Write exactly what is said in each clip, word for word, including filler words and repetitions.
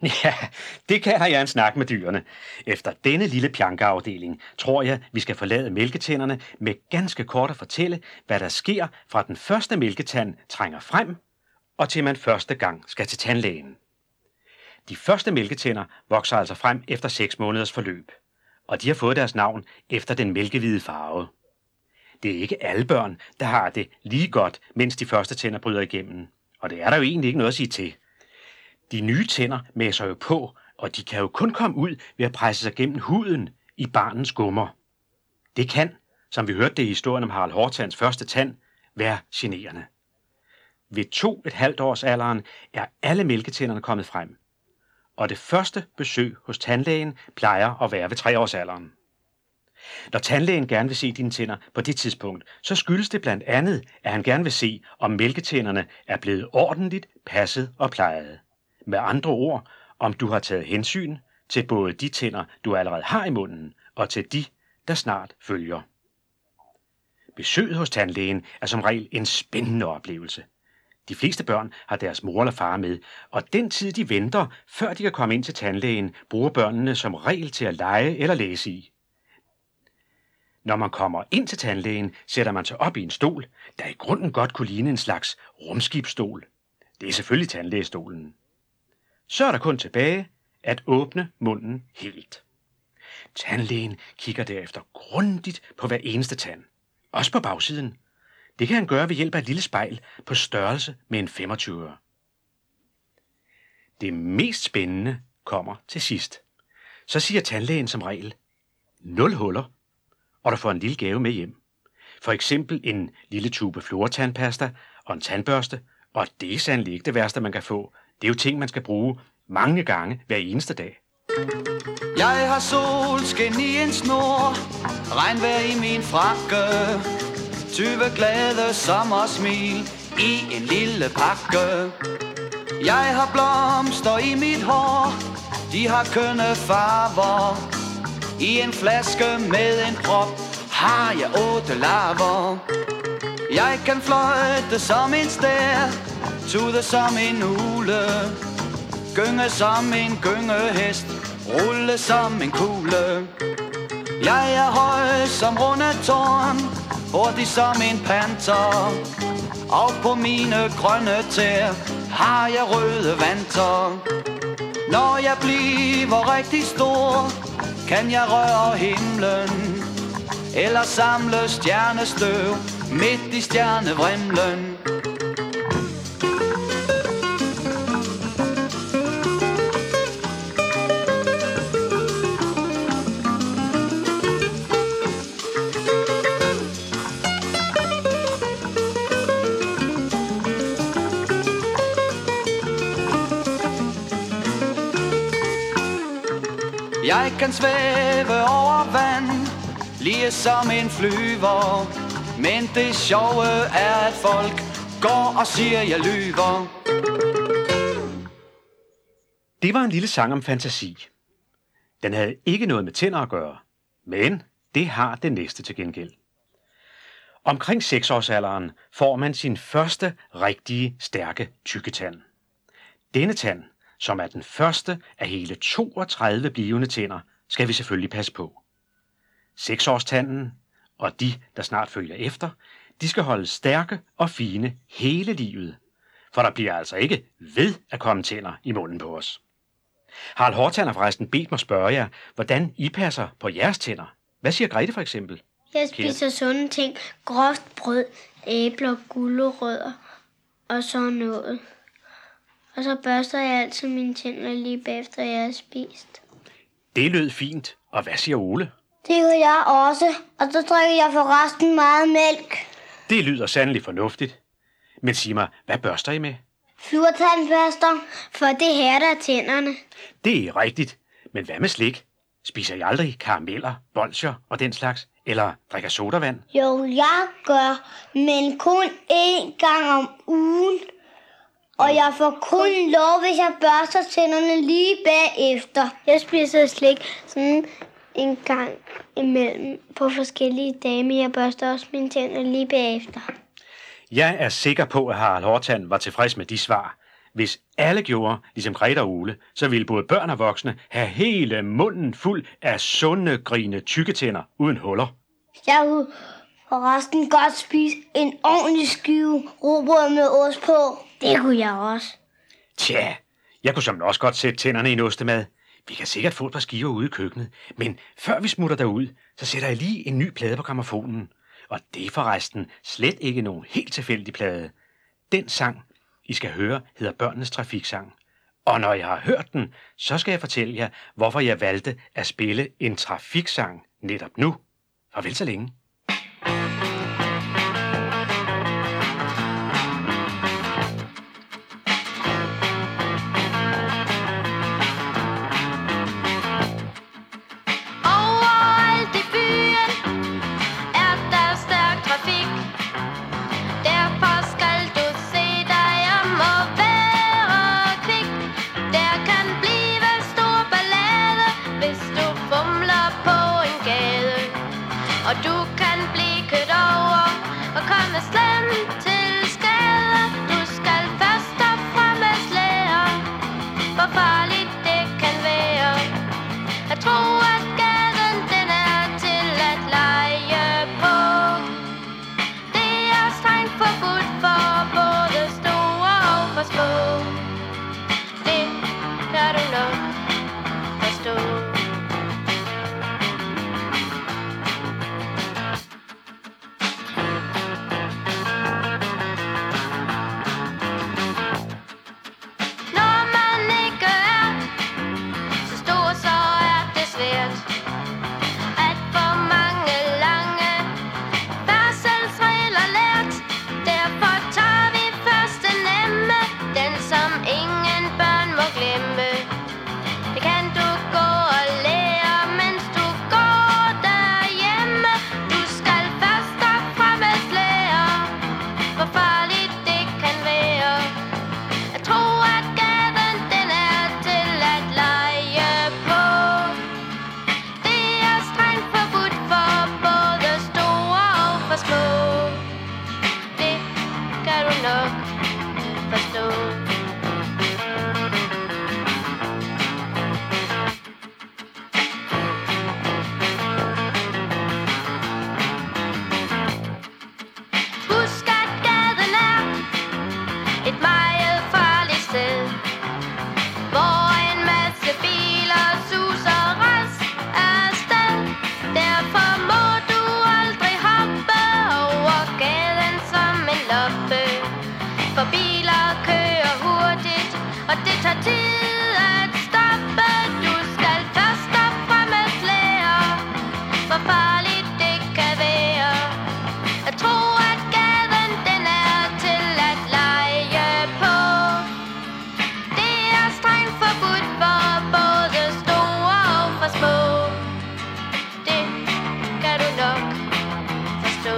Ja, det kalder jeg en snak med dyrene. Efter denne lille pjankeafdeling tror jeg, vi skal forlade mælketænderne med ganske kort at fortælle, hvad der sker fra den første mælketand trænger frem, og til man første gang skal til tandlægen. De første mælketænder vokser altså frem efter seks måneders forløb, og de har fået deres navn efter den mælkehvide farve. Det er ikke alle børn, der har det lige godt, mens de første tænder bryder igennem, og det er der jo egentlig ikke noget at sige til. De nye tænder mæser jo på, og de kan jo kun komme ud ved at presse sig gennem huden i barnens gummer. Det kan, som vi hørte det i historien om Harald Hårtands første tand, være generende. Ved to et halvt års alderen er alle mælketænderne kommet frem, og det første besøg hos tandlægen plejer at være ved tre års alderen. Når tandlægen gerne vil se dine tænder på det tidspunkt, så skyldes det blandt andet, at han gerne vil se, om mælketænderne er blevet ordentligt passet og plejet. Med andre ord, om du har taget hensyn til både de tænder, du allerede har i munden, og til de, der snart følger. Besøget hos tandlægen er som regel en spændende oplevelse. De fleste børn har deres mor eller far med, og den tid de venter, før de kan komme ind til tandlægen, bruger børnene som regel til at lege eller læse i. Når man kommer ind til tandlægen, sætter man sig op i en stol, der i grunden godt kunne ligne en slags rumskibsstol. Det er selvfølgelig tandlægestolen. Så er der kun tilbage at åbne munden helt. Tandlægen kigger derefter grundigt på hver eneste tand, også på bagsiden. Det kan han gøre ved hjælp af et lille spejl på størrelse med en femogtyver. Det mest spændende kommer til sidst. Så siger tandlægen som regel, nul huller, og du får en lille gave med hjem. For eksempel en lille tube fluortandpasta og en tandbørste, og det er sandelig ikke det værste, man kan få. Det er jo ting, man skal bruge mange gange hver eneste dag. Jeg har solskin i en snor, regnvejr i min frakke, tyve glade sommersmil i en lille pakke. Jeg har blomster i mit hår, de har kønne farver. I en flaske med en prop har jeg otte larver. Jeg kan fløjte som en stær, tude som en ule, gynge som en gyngehest, rulle som en kugle. Jeg er høj som runde tårn, hurtig som en panter, og på mine grønne tær har jeg røde vanter. Når jeg bliver rigtig stor, kan jeg røre himlen, eller samle stjernestøv midt i stjernevrimlen. Jeg kan svæve over vand, lige som en flyver, men det sjove er, at folk går og siger, jeg lyver. Det var en lille sang om fantasi. Den havde ikke noget med tænder at gøre, men det har det næste til gengæld. Omkring seksårsalderen får man sin første rigtige stærke tykketand. Denne tand, som er den første af hele toogtredive blivende tænder, skal vi selvfølgelig passe på. Seksårstanden og de, der snart følger efter, de skal holde stærke og fine hele livet, for der bliver altså ikke ved at komme tænder i munden på os. Harald Hårtand har forresten bedt mig spørge jer, hvordan I passer på jeres tænder. Hvad siger Grete for eksempel? Jeg spiser sunde ting, groft brød, æbler, gulerødder og sådan noget. Og så børster jeg altid mine tænder lige bagefter, jeg har spist. Det lød fint. Og hvad siger Ole? Det gør jeg også, og så drikker jeg forresten meget mælk. Det lyder sandelig fornuftigt. Men sig mig, hvad børster I med? Fluortandpasta, for det hærder tænderne. Det er rigtigt. Men hvad med slik? Spiser I aldrig karameller, bolsjer og den slags? Eller drikker sodavand? Jo, jeg gør, men kun én gang om ugen. Og jeg får kun lov, hvis jeg børster tænderne lige bagefter. Jeg spiser slik sådan en gang imellem på forskellige dage, men jeg børster også mine tænder lige bagefter. Jeg er sikker på, at Harald Hårtand var tilfreds med de svar. hvis alle gjorde, ligesom Grete og Ole, så ville både børn og voksne have hele munden fuld af sunde, grine tykketænder uden huller. Jeg kunne forresten godt spise en ordentlig skive rugbrød med ost på. Det kunne jeg også. Tja, jeg kunne som også godt sætte tænderne i en ostemad. Vi kan sikkert få et par skiver ude i køkkenet, men før vi smutter derud, så sætter jeg lige en ny plade på grammofonen. Og det er forresten slet ikke nogen helt tilfældig plade. Den sang, I skal høre, hedder Børnenes Trafiksang. Og når jeg har hørt den, så skal jeg fortælle jer, hvorfor jeg valgte at spille en trafiksang netop nu. Farvel så længe. Og du kan blive kørt over og komme slemt til skade. Du skal først og fremmest lære, hvor farligt det kan være. Jeg tror, at gaden den er til at lege på. Det er strengt forbudt for både store og for små. Det kan du nok forstå. For biler kører hurtigt, og det tager tid at stoppe. Du skal først og fremmest lære, hvor farligt det kan være. Jeg tror, at gaden den er til at lege på. Det er strengt forbudt for både store og for små. Det kan du nok forstå.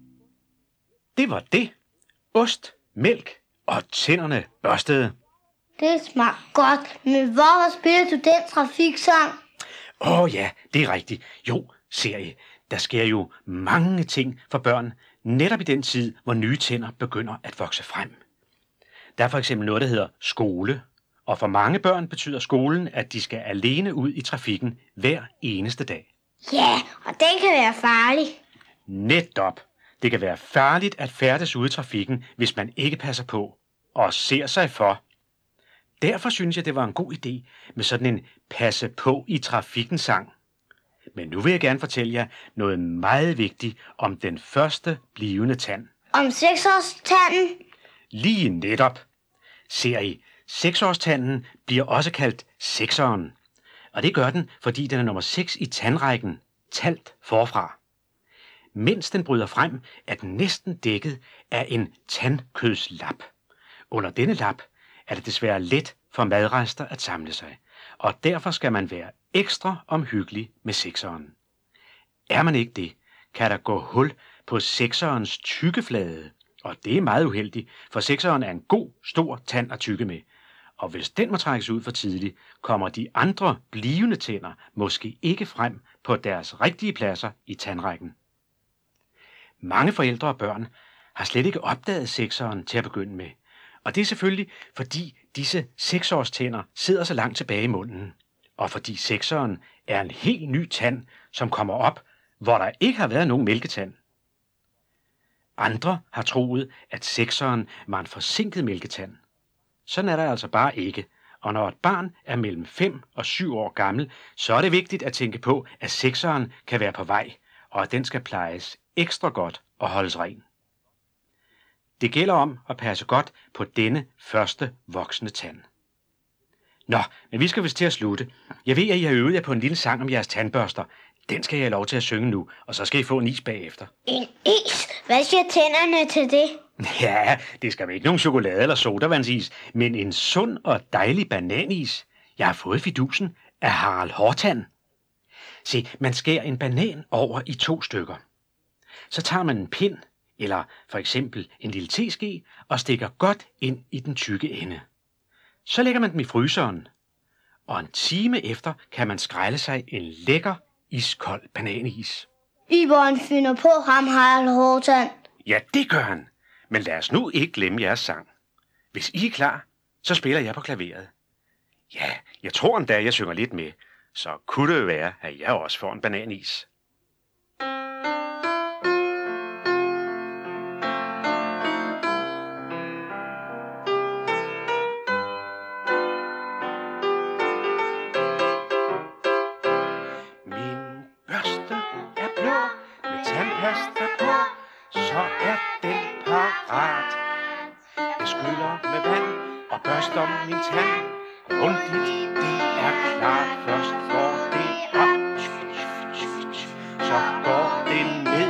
Det var det. Ost, mælk og tænderne børstede. Det smagt godt, men hvorfor spiller du den trafiksang? Åh oh, ja, det er rigtigt. Jo, ser I, der sker jo mange ting for børn, netop i den tid, hvor nye tænder begynder at vokse frem. Der er for eksempel noget, der hedder skole, og for mange børn betyder skolen, at de skal alene ud i trafikken hver eneste dag. Ja, og den kan være farlig. Netop. Det kan være farligt at færdes ude i trafikken, hvis man ikke passer på og ser sig for. Derfor synes jeg, det var en god idé med sådan en passe på i trafikken sang. Men nu vil jeg gerne fortælle jer noget meget vigtigt om den første blivende tand. Om seksårstanden? Lige netop. Ser I, seksårstanden bliver også kaldt sekseren. Og det gør den, fordi den er nummer seks i tandrækken, talt forfra. Mens den bryder frem, er den næsten dækket af en tandkødslap. Under denne lap er det desværre let for madrester at samle sig, og derfor skal man være ekstra omhyggelig med sekseren. Er man ikke det, kan der gå hul på sekserens tykkeflade, og det er meget uheldigt, for sekseren er en god, stor tand at tykke med. Og hvis den må trækkes ud for tidligt, kommer de andre blivende tænder måske ikke frem på deres rigtige pladser i tandrækken. Mange forældre og børn har slet ikke opdaget sekseren til at begynde med. Og det er selvfølgelig, fordi disse seksårstænder sidder så langt tilbage i munden. Og fordi sekseren er en helt ny tand, som kommer op, hvor der ikke har været nogen mælketand. Andre har troet, at sekseren var en forsinket mælketand. Sådan er der altså bare ikke. Og når et barn er mellem fem og syv år gammel, så er det vigtigt at tænke på, at sekseren kan være på vej, og at den skal plejes ekstra godt og holdes ren. Det gælder om at passe godt på denne første voksne tand. Nå, men vi skal vist til at slutte. Jeg ved, at I har øvet jer på en lille sang om jeres tandbørster. Den skal jeg have lov til at synge nu, og så skal I få en is bagefter. En is? Hvad siger tænderne til det? Ja, det skal ikke nogen chokolade eller sodavandsis, men en sund og dejlig bananis. Jeg har fået fidusen af Harald Hårtand. Se, man skærer en banan over i to stykker. Så tager man en pind, eller for eksempel en lille teske, og stikker godt ind i den tykke ende. Så lægger man dem i fryseren, og en time efter kan man skrælle sig en lækker, iskold bananis. Yvonne finder på ham, Harald Hårtand. Ja, det gør han. Men lad os nu ikke glemme jeres sang. Hvis I er klar, så spiller jeg på klaveret. Ja, jeg tror endda, jeg synger lidt med. Så kunne det jo være, at jeg også får en bananis. Min børste er blå med tandpasta på, så er den parat. Jeg skyller med vand og børster min tand grundigt, det er klart. Først går det op, så går det ned,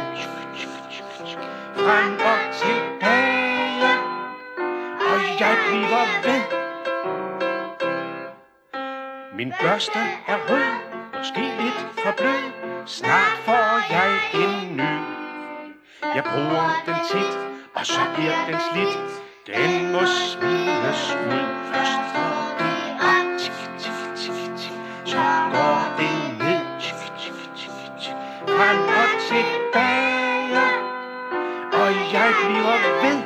frem og tilbage, og jeg bliver ved. Min børste er rød, måske lidt for blød, snart får jeg en ny. Jeg bruger den tit, og så bliver den slidt. Den må smides ud. Først går det op, så går det ned, frem og tilbage, og jeg bliver ved.